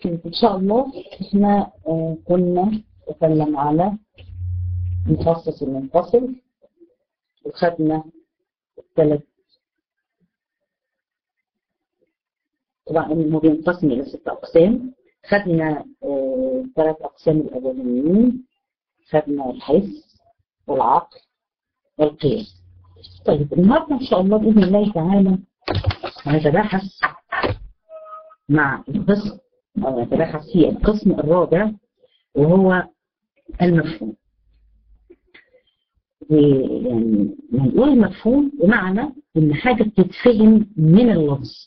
إن شاء الله إحنا كنا نتكلم على مخصص المنفصل، وخدنا ثلاث، طبعا هو بينقسم إلى 6 أقسام. خدنا 3 أقسام الأولانيين، خدنا الحس والعقل والقياس. طيب النهارده إن شاء الله بإذن الله تعالى هنتباحث مع القسم أو نتباحث في القسم الرابع وهو المفهوم. يعني هنقول المفهوم بمعنى إن حاجة بتتفهم من اللفظ،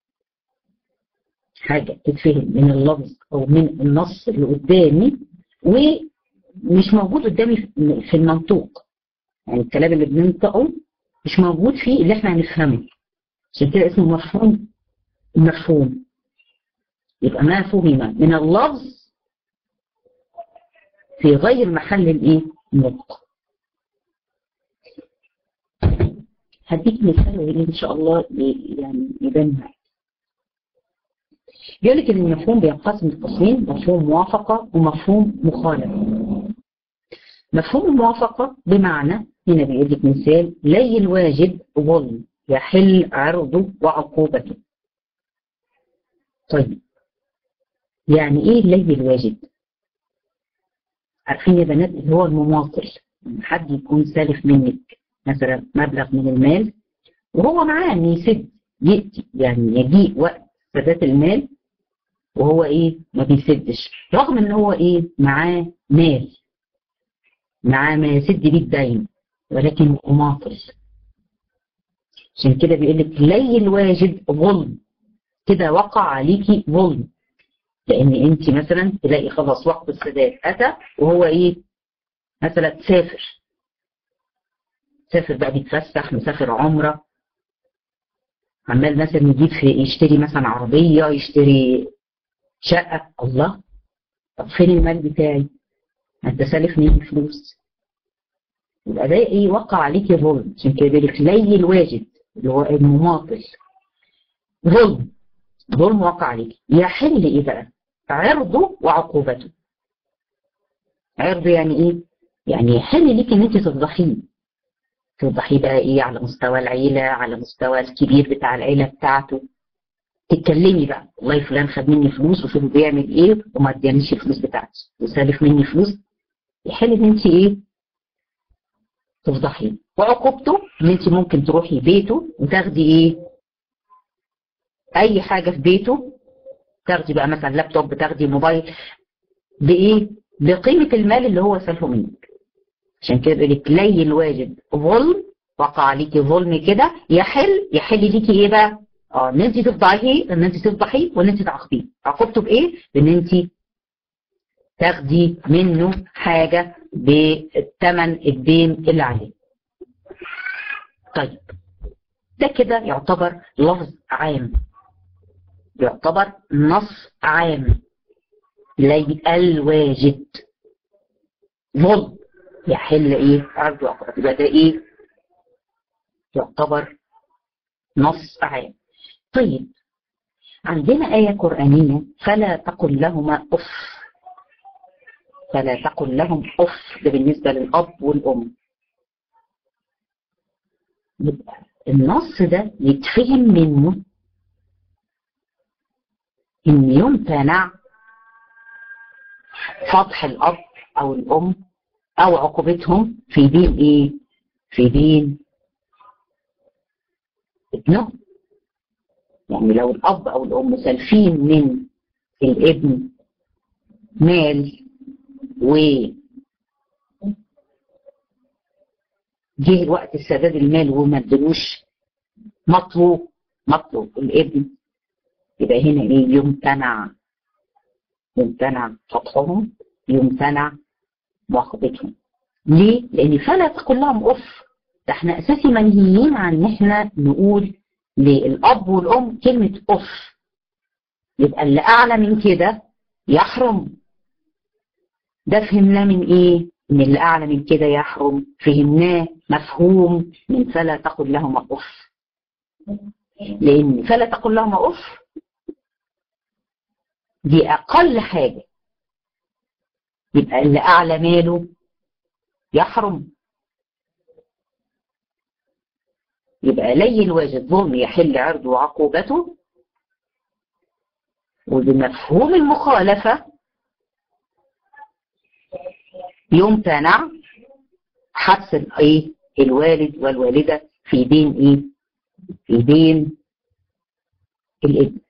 حاجة بتتفهم من اللفظ أو من النص اللي قدامي ومش موجود قدامي في المنطوق، يعني الكلام اللي بننطقه مش موجود فيه اللي احنا هنفهمه، عشان كده اسمه مفهوم. المفهوم يبقى ما فهم من اللفظ في غير محل الايه؟ النطق. هديك مثال ان شاء الله يعني يبان معاك. بيقول لك ان المفهوم بينقسم لقسمين، مفهوم موافقه ومفهوم مخالفه. مفهوم الموافقه بمعنى، هنا بيقول لك مثال: لي الواجب ظلم يحل عرضه وعقوبته. طيب يعني ايه لي الواجب؟ عارفين يا بنات اللي هو المماطل، حد يكون سالف منك مثلا مبلغ من المال وهو معاه ان يسد، يأتي يعني يجيء وقت سداد المال وهو ايه ما بيسدش، رغم ان هو ايه معاه مال، معاه ما يسد بيه الدين، ولكن مماطل. عشان كده بيقول لك لي الواجب ظلم، كده وقع عليكي ظلم، لان انت مثلا تلاقي خلاص وقت السداد اتى وهو ايه مثلا سافر بقى بيتفسح، مسافر عمره، عمال مثلا يجيب يشتري مثلا عربيه، يشتري شقه. الله، طب فين المال بتاعي؟ انت سالف مني فلوس. يبقى ده ايه؟ وقع عليكي ظلم. عشان كده بيقول لك لي الواجب اللي هو المماطل ظلم وقع عليكي. يحل ايه بقى؟ عرضه وعقوبته. عرضه يعني ايه؟ يعني يحل ليك ان انت تفضحيه بقى ايه؟ على مستوى العيله، على مستوى الكبير بتاع العيله بتاعته، تتكلمي بقى والله فلان خد مني فلوس وشوف بيعمل ايه وما ادانيش الفلوس بتاعتي وسالف مني فلوس. يحل ان انت ايه؟ تفضحيه. وعقوبته ان انت ممكن تروحي بيته وتاخدي ايه؟ اي حاجه في بيته، تاخدي بقى مثلا لابتوب، تاخدي موبايل، بايه؟ بقيمه المال اللي هو سالفه منك. عشان كده بيقول لك لي الواجب ظلم، وقع عليكي ظلم كده، يحل ليكي ايه بقى؟ ان انت تفضحيه وان انت تعاقبيه. عاقبته بايه؟ بان انت تاخدي منه حاجه بالثمن الدين اللي عليه. طيب ده كده يعتبر لفظ عام، يعتبر نص عام. لي الواجب ظلم يحل ايه؟ عرض وعقوبته. يبقى ده ايه؟ يعتبر نص عام. طيب عندنا آية قرآنية: فلا تقل لهما أف. فلا تقل لهم أف، ده بالنسبة للأب والأم. يبقى النص ده يتفهم منه إن يمتنع فضح الأب أو الأم أو عقوبتهم في دين إيه؟ في دين ابنهم. يعني لو الأب أو الأم سالفين من الابن مال وجه وقت السداد المال وما ادلوش مطلوب الابن، يبقى هنا ايه؟ يمتنع فتحهم، يمتنع مواخذتهم. ليه؟ لان فلا تقل لهم اف، ده احنا اساسي منهيين عن ان احنا نقول للاب والام كلمه اف. يبقى اللي اعلى من كده يحرم. ده فهمناه من ايه؟ ان اللي اعلى من كده يحرم، فهمناه مفهوم من فلا تقل لهما اف. لان فلا تقل لهما اف دي اقل حاجة، يبقى اللي اعلى ماله يحرم. يبقى لي الواجب ظلم يحل عرضه وعقوبته، وبمفهوم المخالفة يمتنع حبس الايه الوالد والوالدة في دين ايه؟ في دين الابن.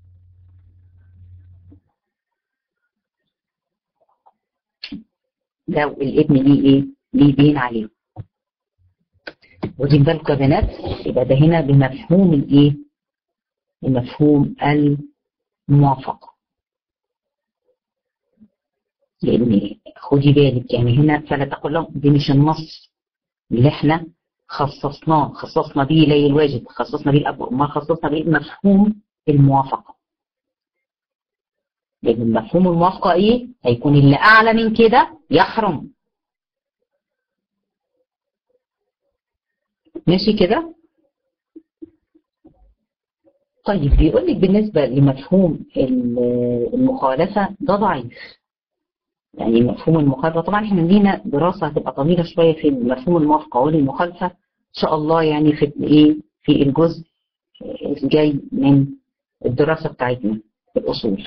لو الابن ليه ايه؟ ليه دين عليه. ودي بالكم يا بنات، يبقى ده هنا بمفهوم الايه؟ بمفهوم الموافقة. لان خدي بالك يعني هنا فلا تقول لهم دي مش النص اللي احنا خصصنا بيه لي الواجب، خصصنا بيه الاب، ما خصصنا بيه مفهوم الموافقة. لان مفهوم الموافقة ايه؟ هيكون اللي اعلى من كده يحرم. ماشي كده؟ طيب بيقول لك بالنسبة لمفهوم المخالفة ده ضعيف. يعني مفهوم المخالفة طبعا احنا لينا دراسة هتبقى طويلة شوية في مفهوم الموافقة والمخالفة ان شاء الله، يعني في ايه؟ في الجزء الجاي من الدراسة بتاعتنا في الأصول.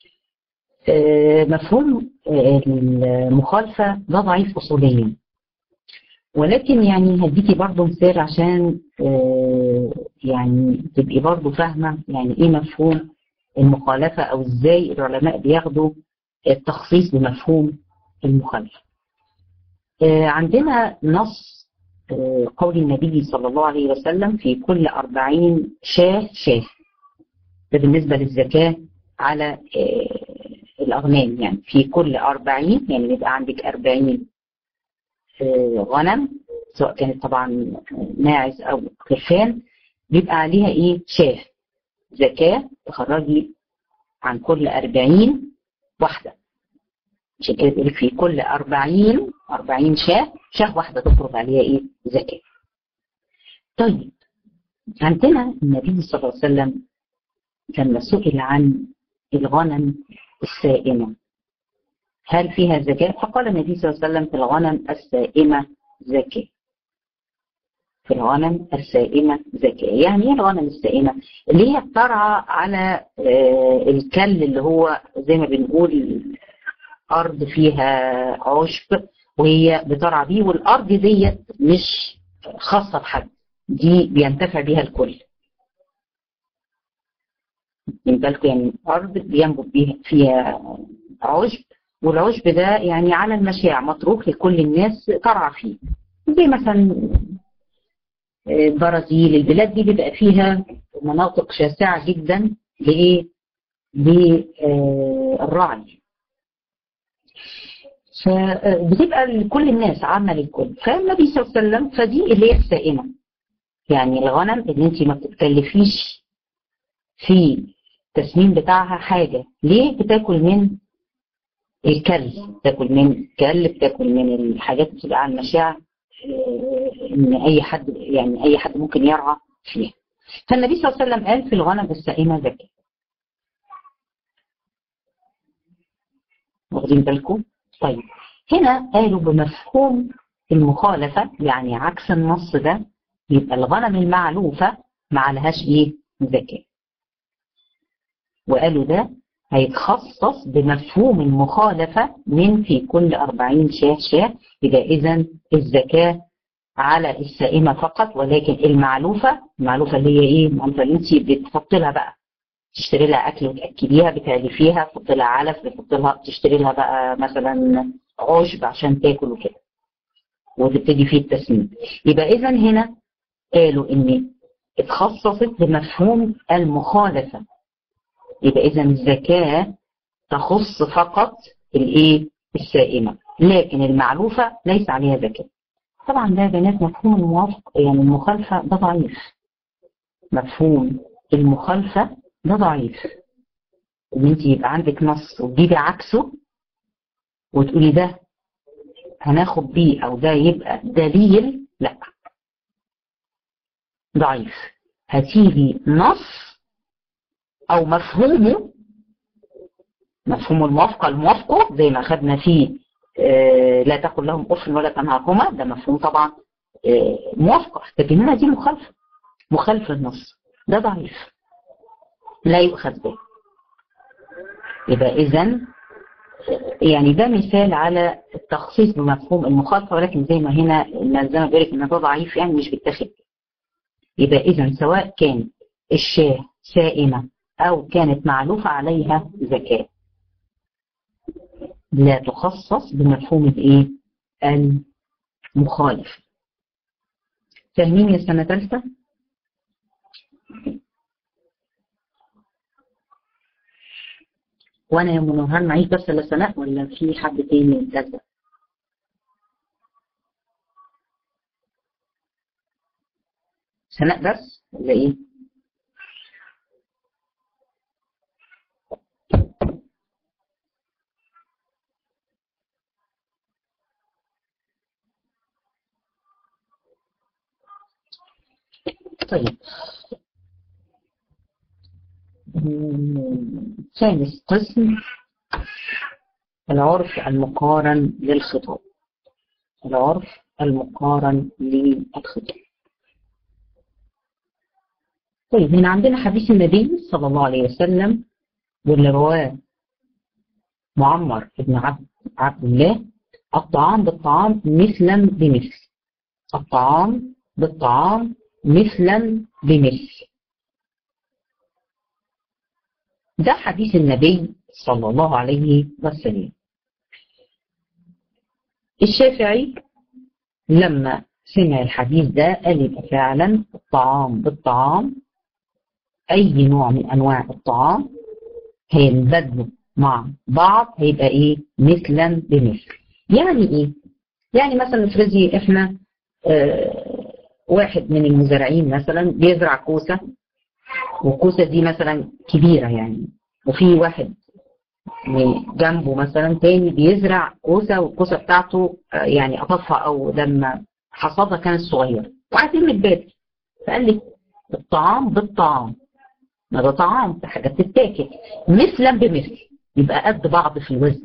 مفهوم المخالفة ده ضعيف أصوليا، ولكن يعني هديكي برضو مثال عشان يعني تبقي برضو فاهمة يعني ايه مفهوم المخالفة، او ازاي العلماء بياخدوا التخصيص بمفهوم المخالفة. عندنا نص قول النبي صلى الله عليه وسلم في كل 40 شاة. ده بالنسبة للزكاة على الأغنام، يعني في كل 40 يعني بيبقى عندك 40 غنم سواء كانت طبعا ماعز أو خرفان، بيبقى عليها إيه؟ شاة زكاة تخرجي عن كل 40 واحدة. عشان كده بيقول في كل 40 شاة واحدة تخرج عليها إيه؟ زكاة. طيب عندنا النبي صلى الله عليه وسلم لما سئل عن الغنم السائمة هل فيها زكاة؟ فقال النبي صلى الله عليه وسلم في الغنم السائمة زكاة. في الغنم السائمة زكاة. يعني ايه الغنم السائمة؟ اللي هي بترعى على الكل، اللي هو زي ما بنقول أرض فيها عشب وهي بترعى بيه، والأرض ديت مش خاصة بحد، دي بينتفع بيها الكل. من بالكم يعني أرض بينبت بيها فيها عشب، والعشب ده يعني على المشاع متروك لكل الناس ترعى فيه. زي مثلا البرازيل، البلاد دي بيبقى فيها مناطق شاسعة جدا لإيه؟ للرعي. فبتبقى لكل الناس، عامة للكل. فالنبي صلى الله عليه وسلم فدي اللي هي السائمة، يعني الغنم اللي انت ما بتتكلفيش في التسمين بتاعها حاجة. ليه؟ بتاكل من الكل، بتاكل من كل، بتاكل من الحاجات اللي بتبقى على المشاع، ان اي حد يعني اي حد ممكن يرعى فيها. فالنبي صلى الله عليه وسلم قال في الغنم السائمة زكاة. واخدين بالكم؟ طيب هنا قالوا بمفهوم المخالفة، يعني عكس النص ده، يبقى الغنم المعلوفة ما عليهاش ايه؟ زكاة. وقالوا ده هيتخصص بمفهوم المخالفة من في كل 40 شاة. يبقى إذن الزكاة على السائمة فقط، ولكن المعلوفة اللي هي إيه؟ المعلوفة اللي أنت بتحط لها بقى، تشتري لها أكل وتأكليها، بتعلفيها، تحط لها علف، تشتري لها بقى مثلا عشب عشان تاكل وكده، وتبتدي فيه التسمين. يبقى إذن هنا قالوا إن اتخصصت بمفهوم المخالفة. يبقى إذا الزكاة تخص فقط الايه؟ السائمة، لكن المعلوفة ليس عليها زكاة. طبعا ده يا بنات مفهوم الموافق، يعني المخالفة ده ضعيف. مفهوم المخالفة ده ضعيف، ان انت يبقى عندك نص وتجيبي عكسه وتقولي ده هناخد بيه او ده يبقى دليل، لا، ضعيف. هتيجي نص او مفهومه مفهوم الموافقة، الموافقة زي ما أخذنا فيه لا تقل لهم أف ولا تنهرهما، ده مفهوم طبعا موافقة، لكن هنا دي مخالفة النص، ده ضعيف لا يؤخذ به. يبقى إذن يعني ده مثال على التخصيص بمفهوم المخالفة، ولكن زي ما هنا زي ما بقولك إن ده ضعيف يعني مش بيتاخد. يبقى إذن سواء كان الشاة سائمة أو كانت معلوفة عليها زكاة لا تخصص بمفهوم الإيه؟ المخالف. فاهمين يا سنة ثالثة؟ وانا يا منوهر معيش بس ولا سناء ولا في حد تاني يتجزأ؟ سناء بس ولا ايه؟ طيب ثالث قسم العرف المقارن للخطاب. العرف المقارن للخطاب. طيب هنا عندنا حديث النبي صلى الله عليه وسلم واللي رواه معمر بن عبد الله: الطعام بالطعام مثلا بمثل. الطعام بالطعام مثلا بمثل. ده حديث النبي صلى الله عليه وسلم. الشافعي لما سمع الحديث ده قال يبقى فعلا الطعام بالطعام، أي نوع من أنواع الطعام هينبدلوا مع بعض هيبقى إيه؟ مثلا بمثل. يعني إيه؟ يعني مثلا افرضي إحنا واحد من المزارعين مثلا بيزرع كوسة، والكوسة دي مثلا كبيرة يعني، وفي واحد جنبه مثلا تاني بيزرع كوسة والكوسة بتاعته يعني قطفها أو لما حصادها كانت صغيرة وعايزين نتبادل. فقال لي الطعام بالطعام، ما ده طعام، ده حاجة بتتاكل، مثلا بمثل، يبقى قد بعض في الوزن.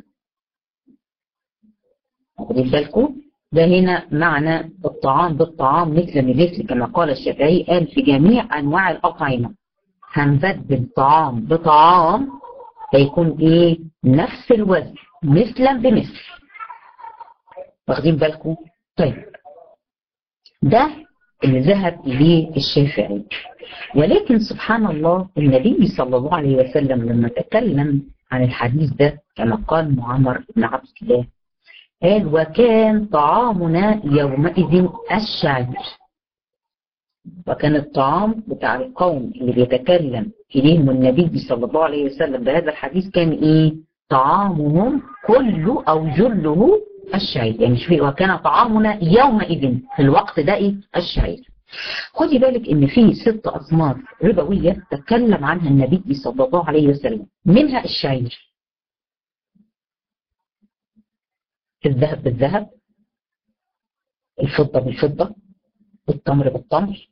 واخدين بالكم؟ ده هنا معنى الطعام بالطعام مثلا بمثل، كما قال الشافعي قال في جميع أنواع الأطعمة هنبدل طعام بطعام هيكون ايه؟ نفس الوزن مثلا بمثل. واخدين بالكم؟ طيب ده اللي ذهب اليه الشافعي. ولكن سبحان الله النبي صلى الله عليه وسلم لما تكلم عن الحديث ده كما قال معمر بن عبد الله قال: وكان طعامنا يومئذ الشعير. وكان الطعام بتاع القوم اللي بيتكلم إليهم النبي صلى الله عليه وسلم بهذا الحديث كان إيه؟ طعامهم كله أو جله الشعير. يعني شوفي وكان طعامنا يومئذ في الوقت ده إيه؟ الشعير. خدي بالك إن في 6 أصناف ربوية تكلم عنها النبي صلى الله عليه وسلم، منها الشعير. الذهب بالذهب، الفضة بالفضة، التمر بالتمر،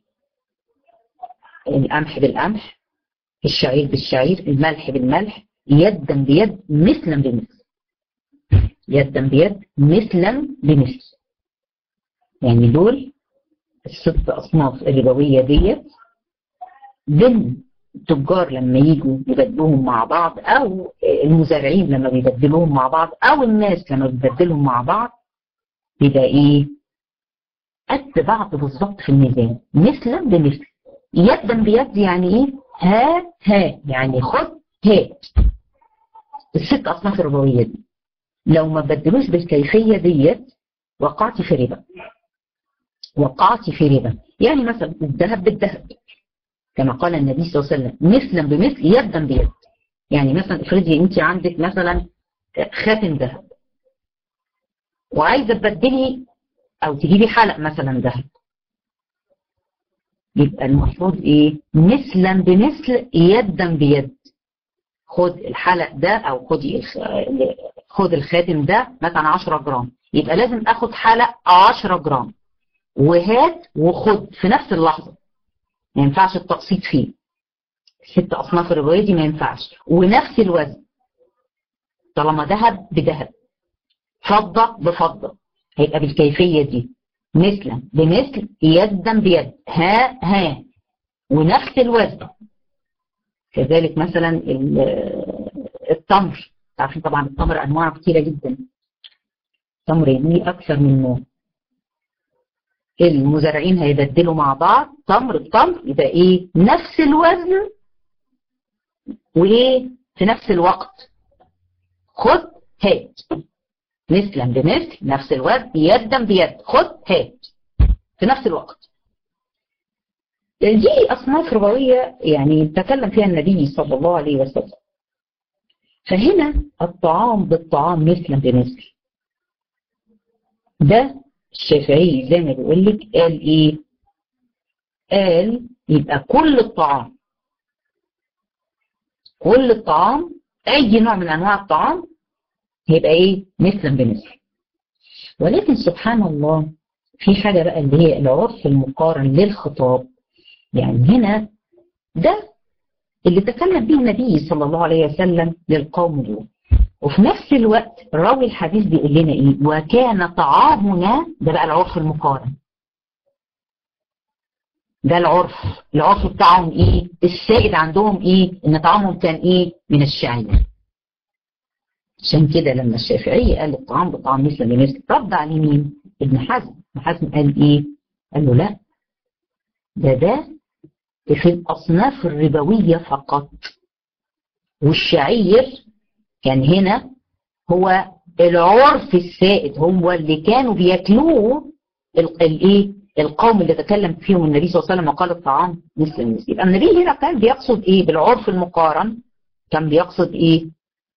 القمح بالقمح، الشعير بالشعير، الملح بالملح، يدا بيد مثلا بمثل. يدا بيد مثلا بمثل. يعني دول ال6 أصناف الربوية ديت بين التجار لما يجوا يبدلوهم مع بعض، أو المزارعين لما بيبدلوهم مع بعض، أو الناس لما بيبدلهم مع بعض، يبقى إيه؟ قد بعض بالظبط في الميزان مثلا بمثل. يدا بيد يعني ايه؟ ها ها يعني خد هات. ال6 أصناف الربوية دي لو ما بدلوش بالكيفية ديت وقعت في ربا. وقعت في ربا. يعني مثلا الذهب بالذهب كما قال النبي صلى الله عليه وسلم مثلا بمثل يدا بيد. يعني مثلا افرضي انت عندك مثلا خاتم ذهب وعايزه تبدلي او تجيبي حلق مثلا ذهب، يبقى المفروض ايه؟ مثلا بمثل يدا بيد. خد الحلق ده او خد الخاتم ده مثلا 10 جرام، يبقى لازم اخد حلق 10 جرام وهات وخد في نفس اللحظة. ما ينفعش التقسيط فيه. 6 أصناف الربوية دي ما ينفعش، ونفس الوزن. طالما ذهب بذهب، فضة بفضة، هيبقى بالكيفية دي، مثلا بمثل، يدا بيد، ها ونفس الوزن. كذلك مثلا التمر، عارفين طبعا التمر انواع كتيرة جدا، التمر ليه اكثر من نوع. المزارعين هيبدلوا مع بعض تمر بتمر، يبقى ايه نفس الوزن وايه في نفس الوقت، خد هات، مثلا بمثل، نفس الوزن، يدا بيد، خد هات في نفس الوقت. دي أصناف ربوية يعني تكلم فيها النبي صلى الله عليه وسلم. فهنا الطعام بالطعام مثلا بمثل، ده الشافعي زي ما بيقول لك قال ايه؟ قال يبقى كل الطعام، كل الطعام، اي نوع من انواع الطعام هيبقى ايه؟ مثلا بمثل. ولكن سبحان الله في حاجة بقى اللي هي العرف المقارن للخطاب. يعني هنا ده اللي تكلم به النبي صلى الله عليه وسلم للقوم دول، وفي نفس الوقت راوي الحديث بيقول لنا ايه؟ وكان طعامنا، ده بقى العرف المقارن، ده العرف بتاعهم ايه؟ السائد عندهم ايه؟ ان طعامهم كان ايه؟ من الشعير. عشان كده لما الشافعي قال الطعام بطعام مثل بمثل، رد عليه مين؟ ابن حزم. ابن حزم قال ايه؟ قال له لا، ده في الأصناف الربوية فقط، والشعير كان هنا هو العرف السائد، هو اللي كانوا بياكلوه الايه؟ القوم اللي تكلم فيهم النبي صلى الله عليه وسلم وقال الطعام مثل المثل. يبقى النبي هنا كان بيقصد ايه بالعرف المقارن؟ كان بيقصد ايه؟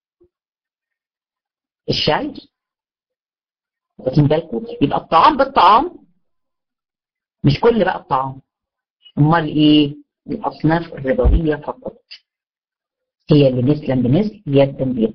الشعير. واخدين بالكم؟ يبقى الطعام بالطعام، مش كل بقى الطعام. امال ايه؟ الاصناف الربويه فقط هي اللي مثلا بمثل، يدا بيد.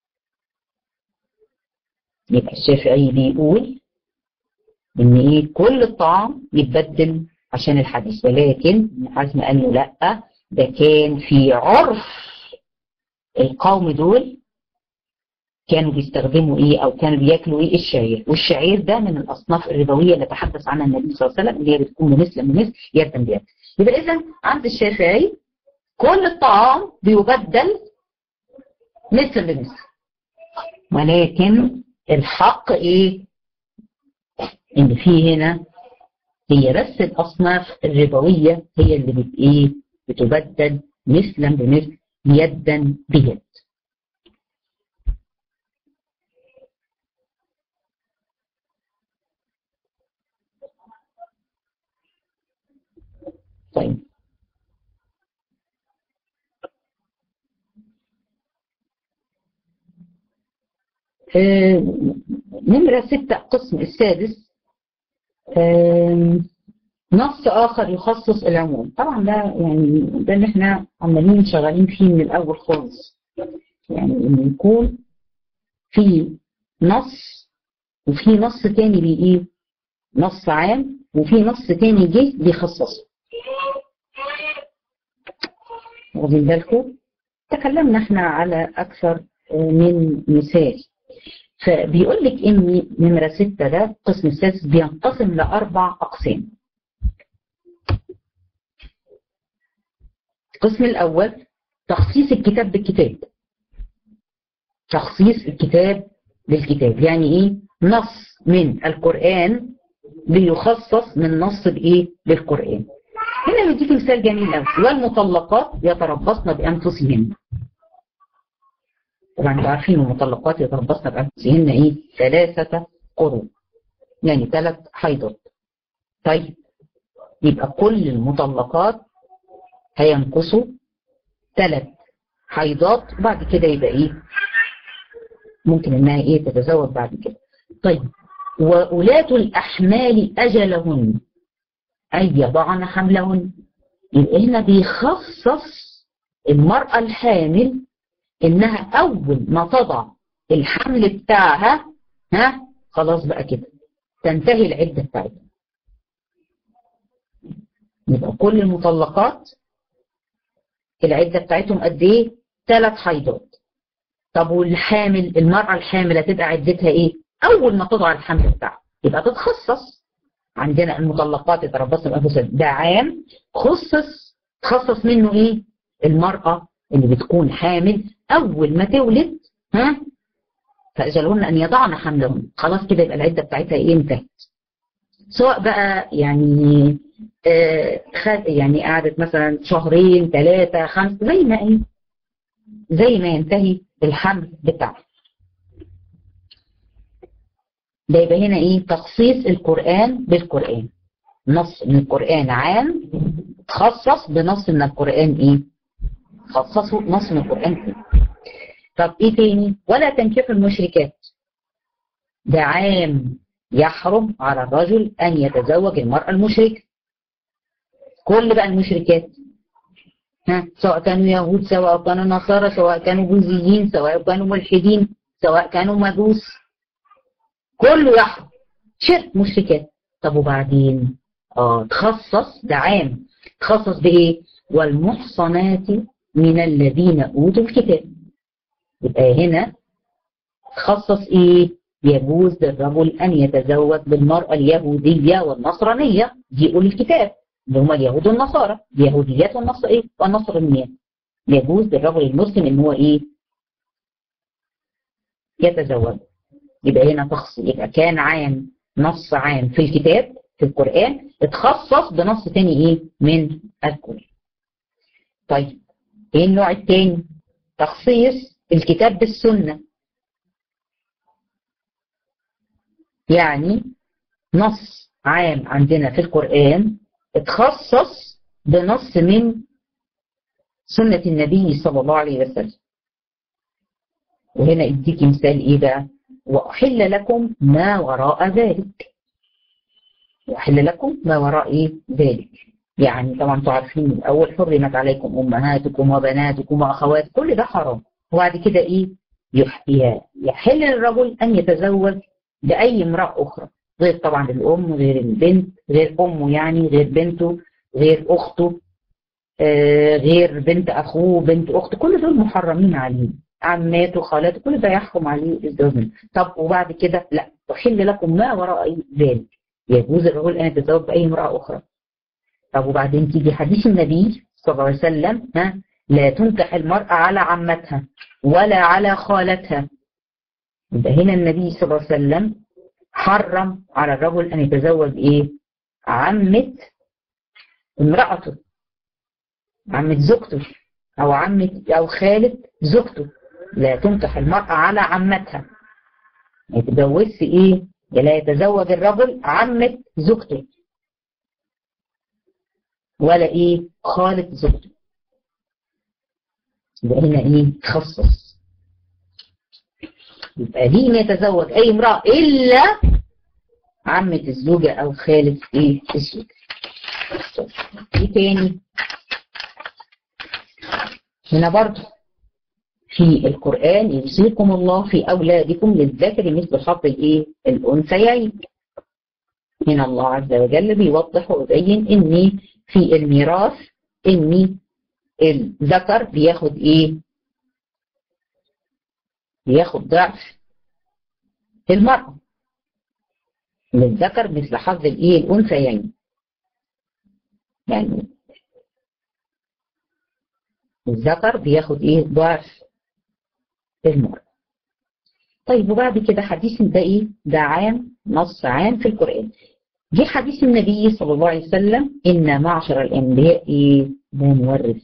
يبقى الشافعي بيقول ان ايه؟ كل الطعام يتبدل عشان الحديث، ولكن ابن حزم قال له لا، ده كان في عرف القوم دول، كانوا بيستخدموا ايه او كانوا بياكلوا ايه؟ الشعير. والشعير ده من الاصناف الربويه اللي تحدث عنها النبي صلى الله عليه وسلم، اللي هي بتكون بمثل بمثل، يدا بيد. يبقى اذا عند الشافعي كل الطعام بيبدل مثل بمثل، ولكن الحق ايه؟ ان في هنا هي بس الاصناف الربويه هي اللي ايه؟ بتبدل مثلا بمثل، يدا بيد. طيب نمرة 6 القسم السادس، نص آخر يخصص العموم. طبعا ده يعني ده اللي احنا عمالين شغالين فيه من الأول خالص، يعني إن يكون في نص وفي نص تاني بإيه؟ نص عام، وفي نص تاني جه بيخصصه. واخدين بالكم؟ تكلمنا احنا على أكثر من مثال. فبيقول لك إن نمرة 6 ده القسم السادس بينقسم ل4 أقسام. القسم الأول تخصيص الكتاب بالكتاب. تخصيص الكتاب بالكتاب يعني إيه؟ نص من القرآن بيخصص من نص بإيه؟ بالقرآن. هنا نديك مثال جميل قوي، والمطلقات يتربصن بأنفسهن. طبعا انتوا عارفين المطلقات يتربصن بأنفسهن إيه؟ 3 قروء، يعني 3 حيضات. طيب يبقى كل المطلقات هينقصوا 3 حيضات، وبعد كده يبقى ايه؟ ممكن انها ايه؟ تتزوج بعد كده. طيب وأولاة الأحمال أجلهن أي يضعن حملهن. يبقى هنا بيخصص المرأة الحامل إنها أول ما تضع الحمل بتاعها خلاص بقى كده تنتهي العدة بتاعتها. يبقى كل المطلقات العدة بتاعتهم قد ايه؟ 3 حيضات. طب والحامل، المرأة الحامل هتبقى عدتها ايه؟ اول ما تضع الحمل بتاعها يبقى تتخصص. عندنا المطلقات يتربصن بانفسهن ده عام، تخصص منه ايه؟ المرأة اللي بتكون حامل اول ما تولد، فاجلهن ان يضعن حملهن، خلاص كده يبقى العده بتاعتها ايه؟ انتهت. سواء بقى يعني يعني قعدت مثلا شهرين 3 5 زي ما ينتهي الحمل بتاعها. ده يبقى هنا ايه؟ تخصيص القرآن بالقرآن. نص من القرآن عام تخصص بنص من القرآن ايه؟ خصصه نص من القرآن ايه؟ طب ايه تاني؟ ولا تنكحوا المشركات. ده عام يحرم على الرجل ان يتزوج المرأة المشركة. كل بقى المشركات، سواء كانوا يهود، سواء كانوا نصارى، سواء كانوا بوذيين، سواء كانوا ملحدين، سواء كانوا مجوس، كله يحرم. شرك مشركات. طب وبعدين تخصص، ده عام تخصص بايه؟ والمحصنات من الذين اوتوا الكتاب. يبقى هنا تخصص ايه؟ يجوز للرجل ان يتزوج بالمرأة اليهودية والنصرانية، دي اولي الكتاب اللي هم اليهود والنصارى، اليهوديات والنصرانيات. يجوز للرجل المسلم ان هو ايه؟ يتزوج. يبقى هنا تخصيص، يبقى كان عام، نص عام في الكتاب في القرآن اتخصص بنص تاني ايه؟ من القرآن. طيب ايه النوع التاني؟ تخصيص الكتاب بالسنة. يعني نص عام عندنا في القرآن اتخصص بنص من سنة النبي صلى الله عليه وسلم. وهنا اديك مثال ايه بقى؟ وأحل لكم ما وراء ذلك. وأحل لكم ما وراء ايه؟ ذلك. يعني طبعا انتوا عارفين من الاول حرمت عليكم امهاتكم وبناتكم واخواتكم، كل ده حرام. وبعد كده ايه؟ يحل للرجل ان يتزوج باي امرأة اخرى، غير طبعا الام، غير البنت، غير امه يعني، غير بنته، غير اخته، غير بنت اخوه، بنت اخته، كل دول محرمين عليه. عماته، خالاته، كل ده يحكم عليه الزواج. طب وبعد كده لا، تحل لكم ما وراء ذلك، يجوز الرجل ان يتزوج باي امرأة اخرى. طب وبعدين تيجي حديث النبي صلى الله عليه وسلم، لا تنكح المرأة على عمتها ولا على خالتها. يبقى هنا النبي صلى الله عليه وسلم حرم على الرجل ان يتزوج ايه؟ عمة امرأته، عمة زوجته، او عمة او خالة زوجته. لا تنكح المرأة على عمتها، ما يتجوزش ايه؟ لا يتزوج الرجل عمة زوجته ولا ايه؟ خالة زوجته. يبقى هنا ايه؟ تخصص. يبقى ليه يتزوج اي امرأة الا عمة الزوجة او خالة ايه؟ الزوجة. ايه تاني؟ هنا برضه في القرآن يوصيكم الله في اولادكم للذكر مثل حظ الايه؟ الانثيين. هنا الله عز وجل بيوضح ويبين ان في الميراث ان الذكر بياخد ايه؟ بياخد ضعف المرأة. للذكر مثل حظ الايه؟ الانثيين. يعني الذكر بياخد ايه؟ ضعف المرأة. طيب وبعد كده حديث ده ايه؟ ده عام، نص عام في القرآن. جه حديث النبي صلى الله عليه وسلم إن معشر الأنبياء إيه؟ لا نورث.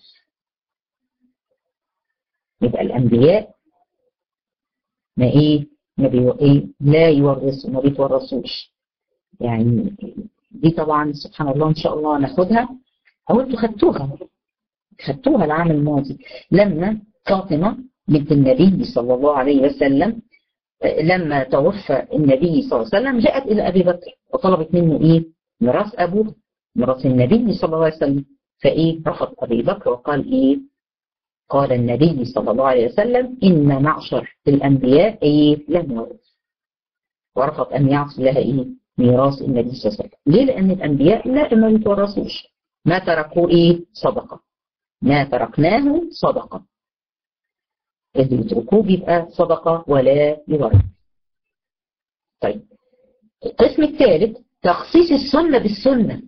يبقى الأنبياء ما إيه؟ لا يورثوا، ما بيتورثوش. يعني دي طبعا سبحان الله إن شاء الله ناخدها، أو أنتوا خدتوها العام الماضي لما فاطمة بنت النبي صلى الله عليه وسلم لما توفى النبي صلى الله عليه وسلم جاءت إلى أبي بكر وطلبت منه إيه؟ ميراث أبوه، ميراث النبي صلى الله عليه وسلم. فإيه؟ رفض أبي بكر وقال إيه؟ قال النبي صلى الله عليه وسلم إن معشر الأنبياء إيه؟ لا نورث. ورفض أن يعصي لها إيه؟ ميراث النبي صلى الله عليه وسلم. ليه؟ لأن الأنبياء لا ما يتورثوش، ما تركوا إيه؟ صدقة، ما تركناه صدقة. اللي يتركوه بيبقى صدقة ولا يورد. طيب القسم الثالث تخصيص السنة بالسنة.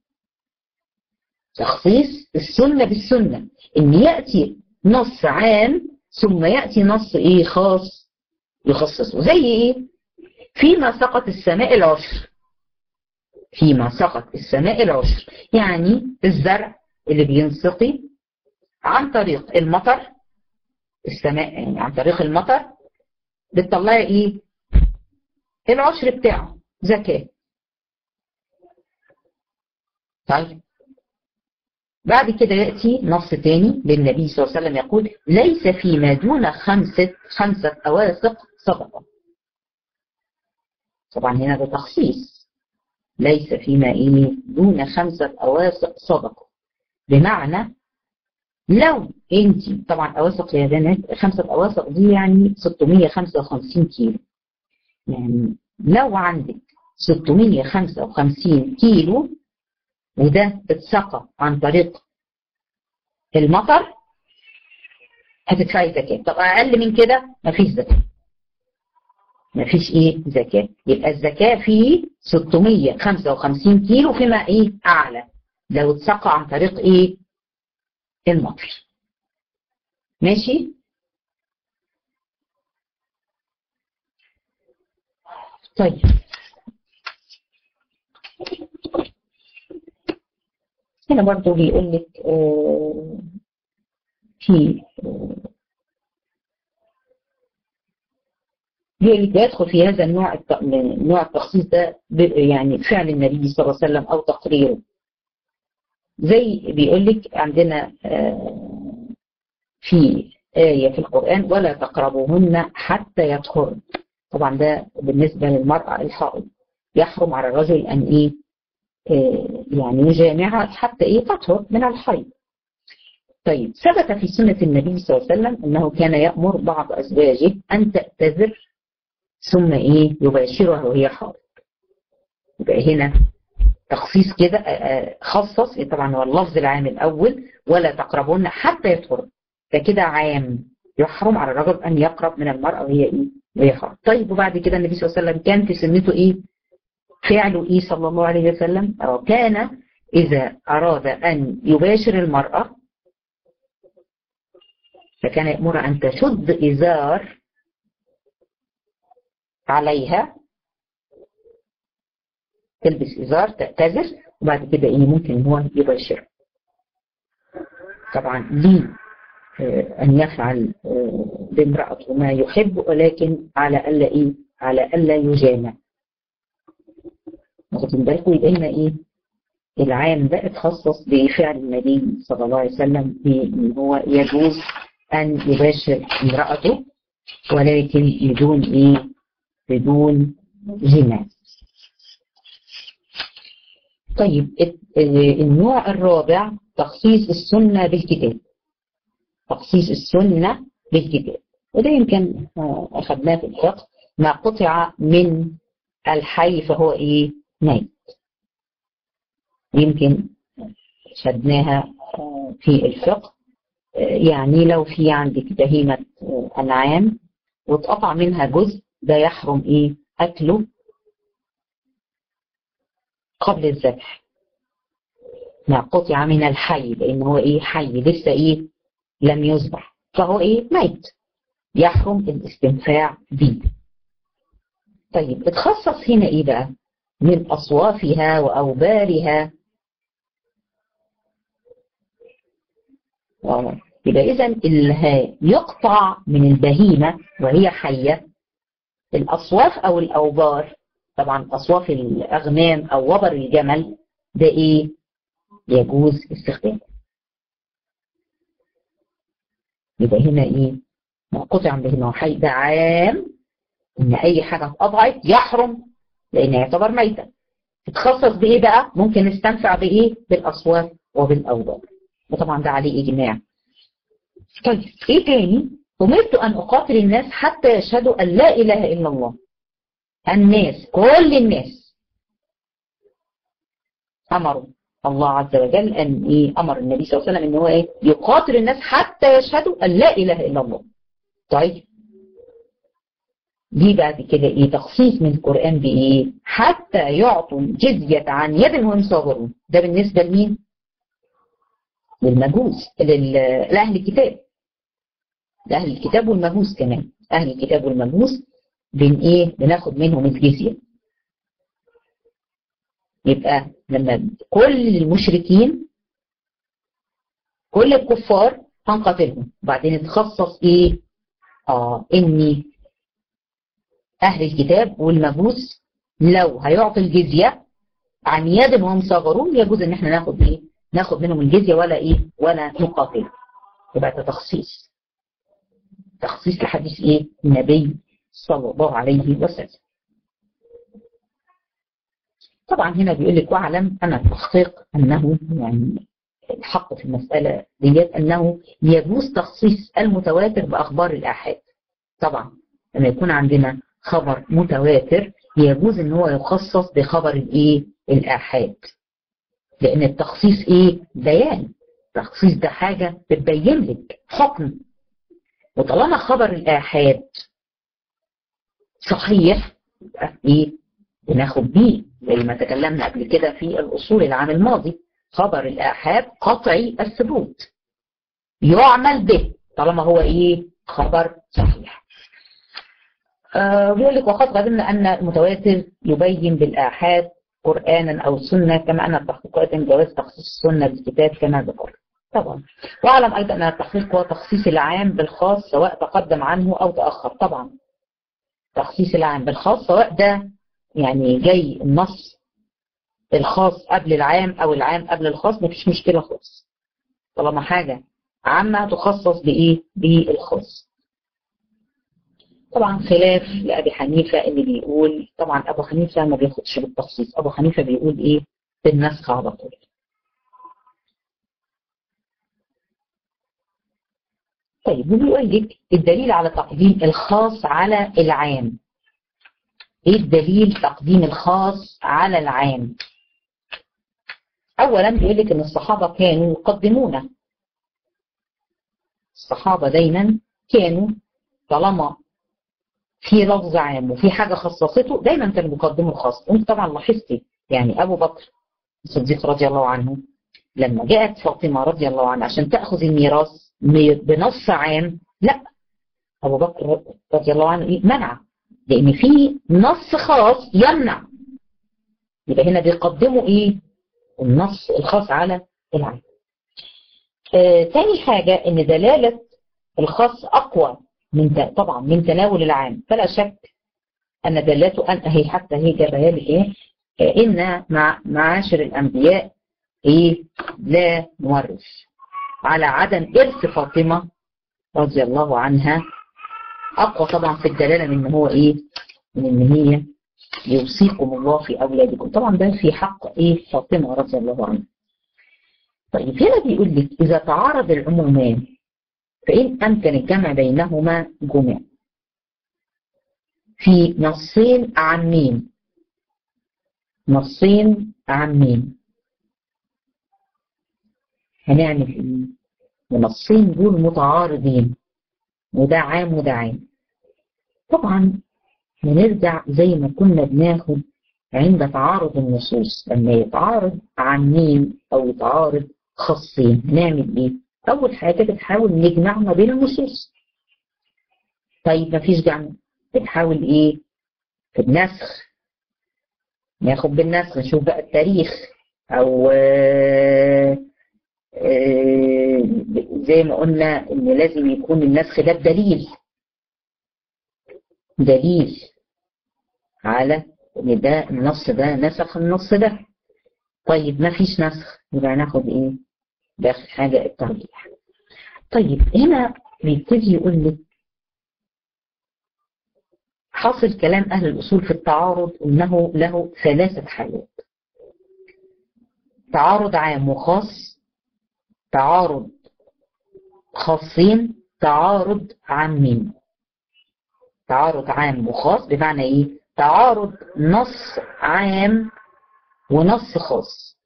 تخصيص السنة بالسنة، ان يأتي نص عام ثم يأتي نص ايه خاص يخصصه. زي ايه؟ فيما سقط السماء العشر. فيما سقط السماء العشر يعني الزرع اللي بينسقي عن طريق المطر، السماء يعني عن طريق المطر بتطلعي ايه؟ العشر بتاعه زكاة. طيب بعد كده يأتي نص تاني للنبي صلى الله عليه وسلم يقول ليس فيما دون خمسة أواسق صدقة. طبعا هنا ده تخصيص، ليس فيما دون 5 أواسق صدقة، بمعنى لو انت طبعا أواسق يا بنات 5 أواسق دي يعني 655 كيلو، يعني لو عندك 655 كيلو وده اتسقى عن طريق المطر هتدفعي زكاة. طب أقل من كده مفيش زكاة، مفيش زكاة. يبقى الزكاة في 655 كيلو فيما أعلى لو اتسقى عن طريق المطر. ماشي؟ طيب هنا برضو بيقول لك في بيدخل في هذا النوع نوع التخصيص ده يعني فعل النبي صلى الله عليه وسلم أو تقريره. زي بيقول لك عندنا في آية في القرآن ولا تقربوهن حتى يطهرن. طبعا ده بالنسبة للمرأة الحائض يحرم على الرجل أن يعني يجامعها حتى تطهر من الحيض. طيب ثبت في سنة النبي صلى الله عليه وسلم أنه كان يأمر بعض أزواجه أن تعتذر ثم يباشرها وهي حائض. يبقى هنا تخصيص كده خصص، طبعا هو اللفظ العام الأول ولا تقربون حتى يطهر، فكده عام يحرم على الرجل أن يقرب من المرأة وهي حائض. طيب وبعد كده النبي صلى الله عليه وسلم كان في سنته فعله صلى الله عليه وسلم، أو كان إذا أراد أن يباشر المرأة فكان يأمر أن تشد إزار عليها، تلبس إزار تعتذر وبعد كده ممكن هو يباشر. طبعا ليه أن يفعل بامرأته ما يحب، ولكن على ألا على ألا يجامع. واخدين بالكم؟ يبقى لنا العام ده اتخصص بفعل النبي صلى الله عليه وسلم ان هو يجوز ان يباشر امرأته ولكن بدون جماع. طيب النوع الرابع تخصيص السنة بالكتاب. تخصيص السنة بالكتاب، وده يمكن أخذناه في الفقه، ما قطع من الحي فهو ميت. يمكن شدناها في الفقه، يعني لو في عندك بهيمة أنعام واتقطع منها جزء ده يحرم أكله قبل الذبح. ما قطع من الحي لأن هو حي لسه لم يذبح فهو ميت، يحرم الاستنفاع به. طيب اتخصص هنا بقى من أصوافها وأوبارها. يبقى إذا اللي يقطع من البهيمة وهي حية الأصواف أو الأوبار، طبعا أصواف الأغنام أو وبر الجمل ده يجوز استخدامه. يبقى هنا ما قطع من البهيمة وحي ده عام، إن أي حاجة اتقطعت يحرم لأن يعتبر ميتة. تتخصص بإيه بقى؟ ممكن نستنفع بالأصواف وبالأوبار، وطبعا ده عليه إجماع. طيب تاني؟ أمرت أن أقاتل الناس حتى يشهدوا أن لا إله إلا الله. الناس كل الناس أمروا الله عز وجل أن أمر النبي صلى الله عليه وسلم أن هو يقاتل الناس حتى يشهدوا أن لا إله إلا الله. طيب دي بعد كده ايه؟ تخصيص من القرآن بايه؟ حتى يعطوا الجزية عن يد وهم صاغرون. ده بالنسبة لمين؟ للمجوس، لأهل الكتاب. لأهل الكتاب والمجوس كمان. أهل الكتاب والمجوس بناخد منهم الجزية. يبقى لما كل المشركين كل الكفار هنقاتلهم، وبعدين اتخصص ايه؟ اني اهل الكتاب والمجوس لو هيعطي الجزية عن يد وهم صاغرون يجوز ان احنا ناخد ايه؟ ناخد منهم الجزية ولا نقاتل. يبقى ده تخصيص لحديث ايه؟ النبي صلى الله عليه وسلم. طبعا هنا بيقول لك واعلم انا التحقيق انه يعني الحق في المسألة ديت انه يجوز تخصيص المتواتر باخبار الاحاد. طبعا لما يكون عندنا خبر متواتر يجوز ان هو يخصص بخبر الايه؟ الاحاد. لان التخصيص ايه؟ بيان. التخصيص ده حاجة بتبين لك حكم. وطالما خبر الاحاد صحيح يبقى ايه؟ بناخد بيه زي ما تكلمنا قبل كده في الاصول العام الماضي. خبر الاحاد قطعي الثبوت يعمل به طالما هو ايه؟ خبر صحيح. بيقول لك وقد قدمنا ان المتواتر يبين بالاحاد قرانا او سنه، كما ان التحقيقات جواز تخصيص السنه بالكتاب كما ذكر. طبعا واعلم ايضا ان التحقيق هو تخصيص العام بالخاص سواء تقدم عنه او تاخر. طبعا تخصيص العام بالخاص سواء ده يعني جاي النص الخاص قبل العام او العام قبل الخاص مفيش مشكله خالص. طالما حاجه عامه تخصص بايه؟ بالخاص. طبعا خلاف لأبي حنيفة اللي بيقول، طبعا أبو حنيفة ما بياخدش بالتخصيص. أبو حنيفة بيقول إيه؟ بالنسخ على طول. طيب بيقول لك الدليل على تقديم الخاص على العام. إيه الدليل تقديم الخاص على العام؟ أولا بيقول لك إن الصحابة كانوا يقدمونه. الصحابة دايما كانوا طالما في لفظ عام وفي حاجة خصصته دايما كانوا بيقدموا الخاص. وانت طبعا لاحظتي يعني أبو بكر الصديق رضي الله عنه لما جاءت فاطمة رضي الله عنها عشان تأخذ الميراث بنص عام، لا، أبو بكر رضي الله عنه منع، لأن في نص خاص يمنع. يبقى هنا بيقدموا إيه؟ النص الخاص على العام. تاني حاجة إن دلالة الخاص أقوى طبعا من تناول العام. فلا شك أن دلالته هي حتى هي جابها لي إيه؟ إن معاشر الأنبياء إيه؟ لا نورث، على عدم إرث فاطمة رضي الله عنها أقوى طبعا في الدلالة من إن هو إيه؟ من إن هي يوصيكم الله في أولادكم. طبعا ده في حق إيه؟ فاطمة رضي الله عنها. طيب هنا بيقول لك إذا تعارض العمومان فإن أمكن الجمع بينهما جمع في نصين عامين. نصين عامين هنعمل ايه؟ النصين دول متعارضين وده عام وده عام. طبعا هنرجع زي ما كنا بناخد عند تعارض النصوص. لما يتعارض عامين او يتعارض خاصين هنعمل ايه؟ اول حاجه بنحاول نجمع ما بين النصوص. طيب ما فيش جمع بنحاول ايه؟ في النسخ ناخد بالنسخ، نشوف بقى التاريخ او زي ما قلنا ان لازم يكون النسخ ده بدليل، دليل على ان ده النص ده نسخ النص ده. طيب ما فيش نسخ يبقى ناخد ايه؟ باخد حاجه الترجيح. طيب هنا بيبتدي يقول لك حاصل كلام اهل الاصول في التعارض انه له ثلاثه حالات: تعارض عام وخاص، تعارض خاصين، تعارض عامين. تعارض عام وخاص بمعنى ايه؟ تعارض نص عام ونص خاص.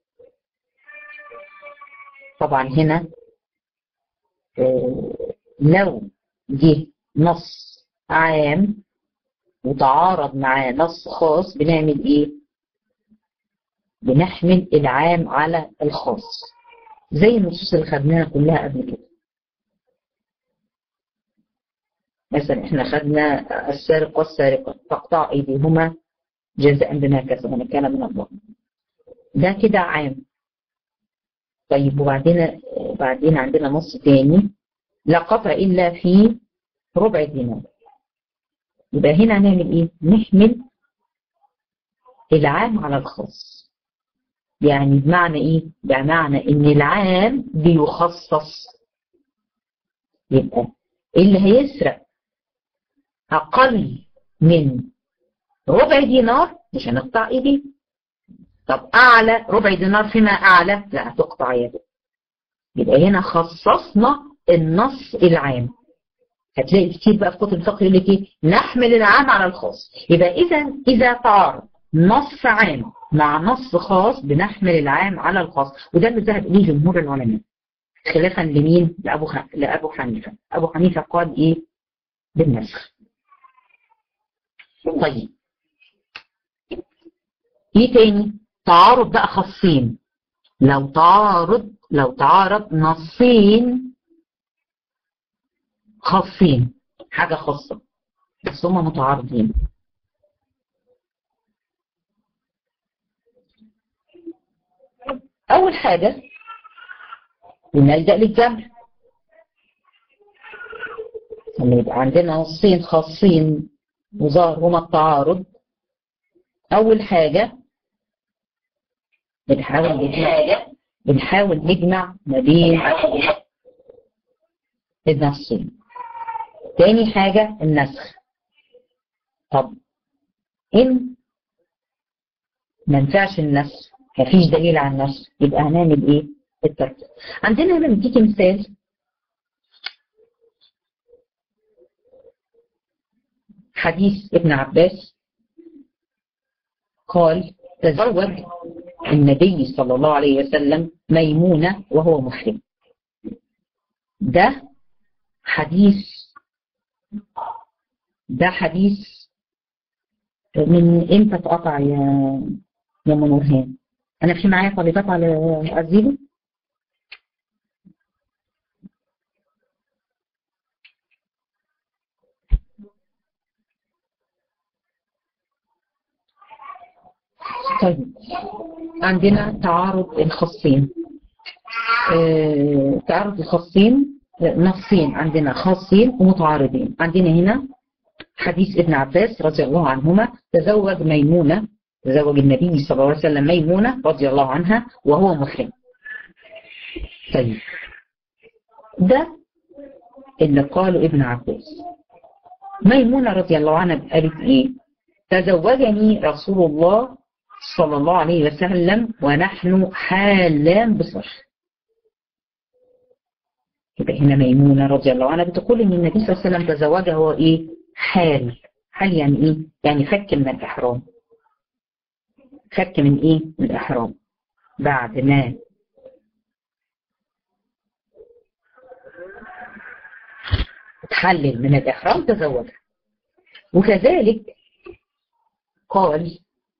طبعا هنا لو جه نص عام وتعارض معاه نص خاص بنعمل ايه؟ بنحمل العام على الخاص زي النصوص اللي خدناها كلها قبل كده. مثلا احنا خدنا السارق والسارقة فاقطعوا ايديهما جزاء بما كسبوا نكالا من الله، ده كده عام. طيب وبعدين عندنا نص تاني لا قطع الا في ربع دينار، يبقى هنا هنعمل ايه؟ نحمل العام على الخاص. يعني بمعنى ايه؟ بمعنى ان العام بيخصص. يبقى اللي هيسرق اقل من ربع دينار مش هنقطع ايديه. طب اعلى ربع دينار فيما اعلى لا هتقطع يده. يبقى هنا خصصنا النص العام. هتلاقي كتير بقى في كتب الفقه يقول لك ايه؟ نحمل العام على الخاص. يبقى اذا تعارض نص عام مع نص خاص بنحمل العام على الخاص، وده اللي ذهب اليه جمهور العلماء خلافا لمين؟ لابو حنيفه. ابو حنيفه قال ايه؟ بالنسخ. طيب ايه تاني؟ تعارض بقى خاصين. لو تعارض نصين خاصين، حاجة خاصة بس هما متعارضين. أول حاجة بنلجأ للجمع. لما يبقى عندنا نصين خاصين وظهر هما التعارض، أول حاجة بنحاول نجمع ما بين النصين. تاني حاجة النسخ. طب إن ما ينفعش النسخ، مفيش دليل على النسخ، يبقى هنعمل إيه؟ الترتيب. عندنا هنا نديكي مثال. حديث ابن عباس قال تزوج النبي صلى الله عليه وسلم ميمونة وهو محرم. ده حديث من امتى اتقطع يا منورهان؟ انا في معايا طالبات على الزيرو. طيب عندنا تعارض الخاصين. تعارض الخاصين نصين عندنا خاصين ومتعارضين. عندنا هنا حديث ابن عباس رضي الله عنهما تزوج النبي صلى الله عليه وسلم ميمونة رضي الله عنها وهو محرم. طيب ده اللي قاله ابن عباس. ميمونة رضي الله عنها قالت ايه؟ تزوجني رسول الله صلى الله عليه وسلم ونحن حالان بصر. يبقى هنا ميمونة رضي الله عنها بتقول ان النبي صلى الله عليه وسلم تزوجها هو ايه؟ حال يعني ايه؟ يعني فك من الاحرام. فك من ايه؟ من الاحرام. بعد ما تحلل من الاحرام تزوجها. وكذلك قال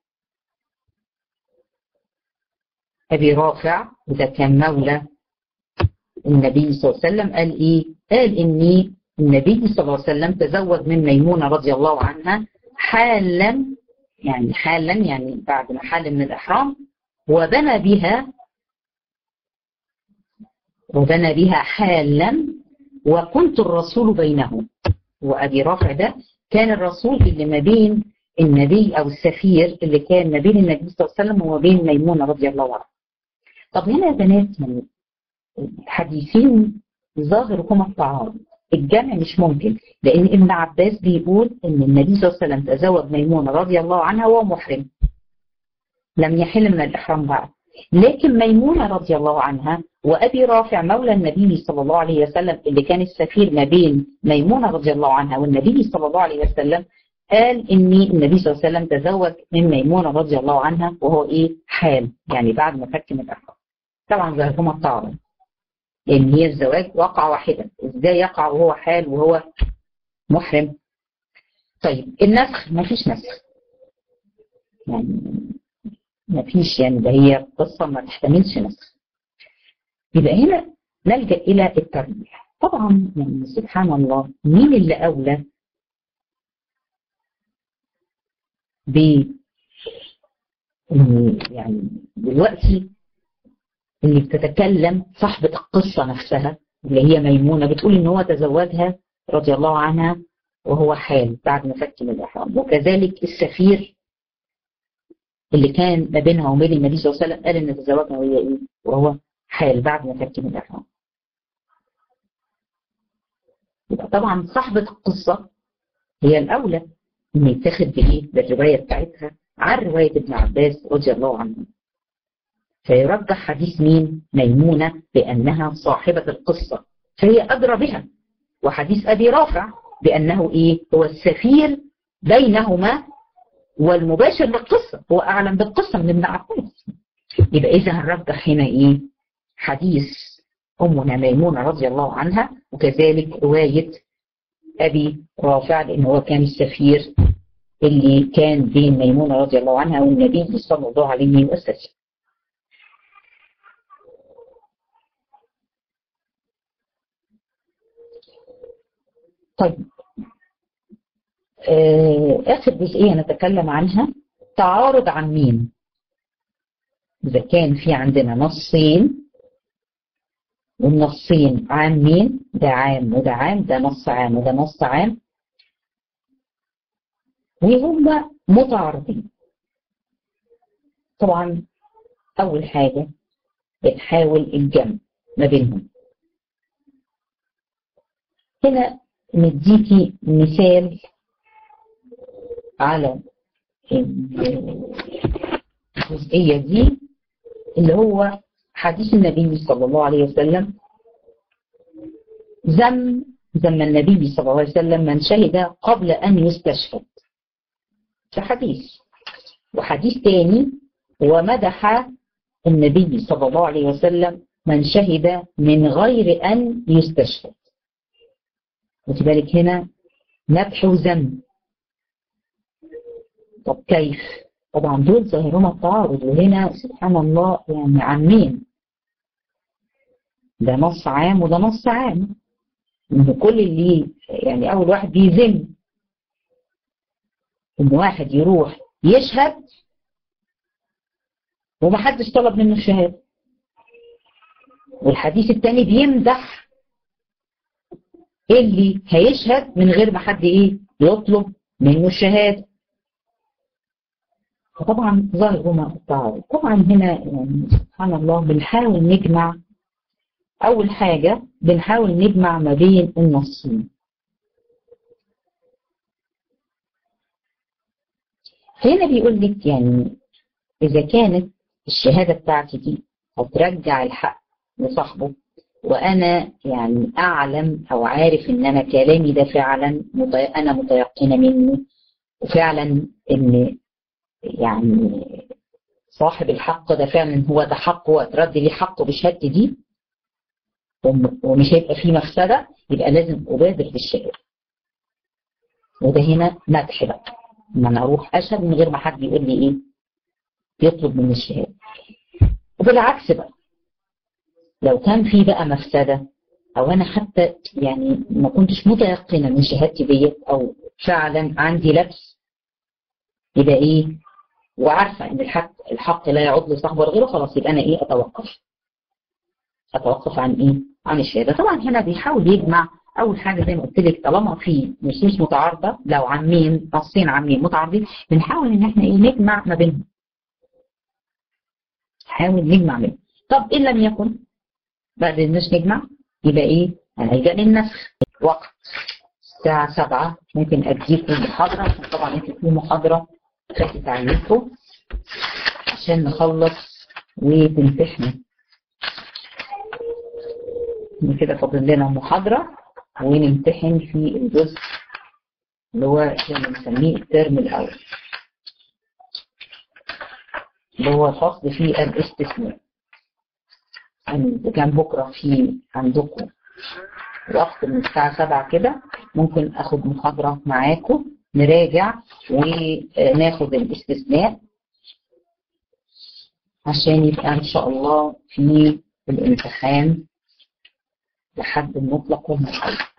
ابي رافع وده كان مولى النبي صلى الله عليه وسلم قال ايه؟ قال اني النبي صلى الله عليه وسلم تزوج من ميمونة رضي الله عنها حالا يعني بعد ما حل من الإحرام وبنى بها حالا وكنت الرسول بينهم. وأبي رافع ده كان الرسول اللي ما بين النبي أو السفير اللي كان ما بين النبي صلى الله عليه وسلم وما بين ميمونة رضي الله عنها. طب هنا يا بنات الحديثين ظاهرهما التعارض. الجمع مش ممكن لأن ابن عباس بيقول إن النبي صلى الله عليه وسلم تزوج ميمونة رضي الله عنها وهو محرم لم يحل من الإحرام بعد. لكن ميمونة رضي الله عنها وأبي رافع مولى النبي صلى الله عليه وسلم اللي كان السفير ما بين ميمونة رضي الله عنها والنبي صلى الله عليه وسلم قال إن النبي صلى الله عليه وسلم تزوج من ميمونة رضي الله عنها وهو إيه؟ حال يعني بعد ما فك من الإحرام. طبعا ظاهرهما التعارض لأن هي الزواج وقع واحدا. إزاي يقع وهو حال وهو محرم. طيب النسخ، ما فيش نسخ يعني، ما فيش يعني، ده هي قصة ما تحتملش نسخ. يبقى هنا نلجأ إلى الترجيح. طبعا يعني سبحان الله، مين اللي أولى ب يعني دلوقتي اللي بتتكلم صاحبة القصة نفسها اللي هي ميمونة، بتقول إن هو تزوجها رضي الله عنها وهو حال بعد ما فك من الإحرام، وكذلك السفير اللي كان ما بينها وبين النبي صلى الله عليه وسلم قال إن تزوجها وهي إيه وهو حال بعد ما فك من الإحرام. يبقى طبعا صاحبة القصة هي الأولى إن يتاخد بإيه؟ بالرواية بتاعتها عن رواية ابن عباس رضي الله عنه. فيرجح حديث مين؟ ميمونة بأنها صاحبة القصة فهي أدرى بها، وحديث أبي رافع بأنه إيه؟ هو السفير بينهما والمباشر للقصة، هو أعلم بالقصة من ابن عباس. يبقى إذا هنرجح هنا إيه؟ حديث أمنا ميمونة رضي الله عنها، وكذلك رواية أبي رافع لأنه هو كان السفير اللي كان بين ميمونة رضي الله عنها والنبي صلى الله عليه وسلم. طيب آخر جزئية نتكلم عنها تعارض عن مين؟ إذا كان في عندنا نصين والنصين عامين، ده عام وده عام، ده نص عام وده نص عام، وهم متعارضين. طبعا أول حاجة بنحاول الجمع ما بينهم. هنا نديكي مثال على الجزئية دي اللي هو حديث النبي صلى الله عليه وسلم ذم النبي صلى الله عليه وسلم من شهد قبل أن يستشهد، في حديث. وحديث تاني ومدح النبي صلى الله عليه وسلم من شهد من غير أن يستشهد. وتبالك هنا مدح وذم. طب كيف؟ طبعا دول ظاهرون التعارض، وهنا سبحان الله يعني عامين، ده نص عام وده نص عام. إن كل اللي يعني أول واحد بيذم إن واحد يروح يشهد ومحدش طلب منه الشهادة، والحديث الثاني بيمدح اللي هيشهد من غير ما حد ايه يطلب منه الشهادة. فطبعا ظاهر هنا التعارض. طبعا هنا يعني سبحان الله بنحاول نجمع، أول حاجة بنحاول نجمع ما بين النصين. هنا بيقول لك يعني إذا كانت الشهادة بتاعتي دي هترجع الحق لصاحبه، وأنا يعني أعلم أو عارف إن أنا كلامي ده فعلا أنا متيقنة منه، وفعلا إن يعني صاحب الحق ده فعلا هو ده حقه وأترد لي حقه بشهادتي دي، ومش هيبقى فيه مفسدة، يبقى لازم أبادر بالشهادة. وده هنا مدح بقى، إن أنا أروح أشهد من غير ما حد يقول لي إيه يطلب مني الشهادة. وبالعكس بقى لو كان في بقى مفسدة او انا حتى يعني ما كنتش متيقنة من شهادتي ديت او فعلا عندي لبس، يبقى ايه وعارفة ان الحق لا يعود لصاحبه ولا غيره، خلاص يبقى انا ايه اتوقف عن ايه عن الشهادة. طبعا هنا بيحاول يجمع اول حاجة زي ما قلت لك، طالما في نصوص متعارضة، لو عامين نصين عامين متعارضين بنحاول ان احنا ايه نجمع ما بينهم، نحاول نجمع منهم. طب ان لم يكن بعد الناس نجمع، يبقى ايه هنلجأ للنسخ. وقت الساعة 7 ممكن اديكم محاضرة، طبعا انتوا في محاضرة فاتت عليكم عشان نخلص وتمتحنوا كده، فاضل لنا محاضرة ونمتحن في الجزء اللي هو زي ما بنسميه الترم الاول، اللي هو فصل فيه الاستثناء. كان بكرة في عندكم وقت من الساعة 7 كده ممكن اخد محاضرة معاكم نراجع وناخد الاستثناء عشان يبقى ان شاء الله في الامتحان لحد المطلق والمقيد.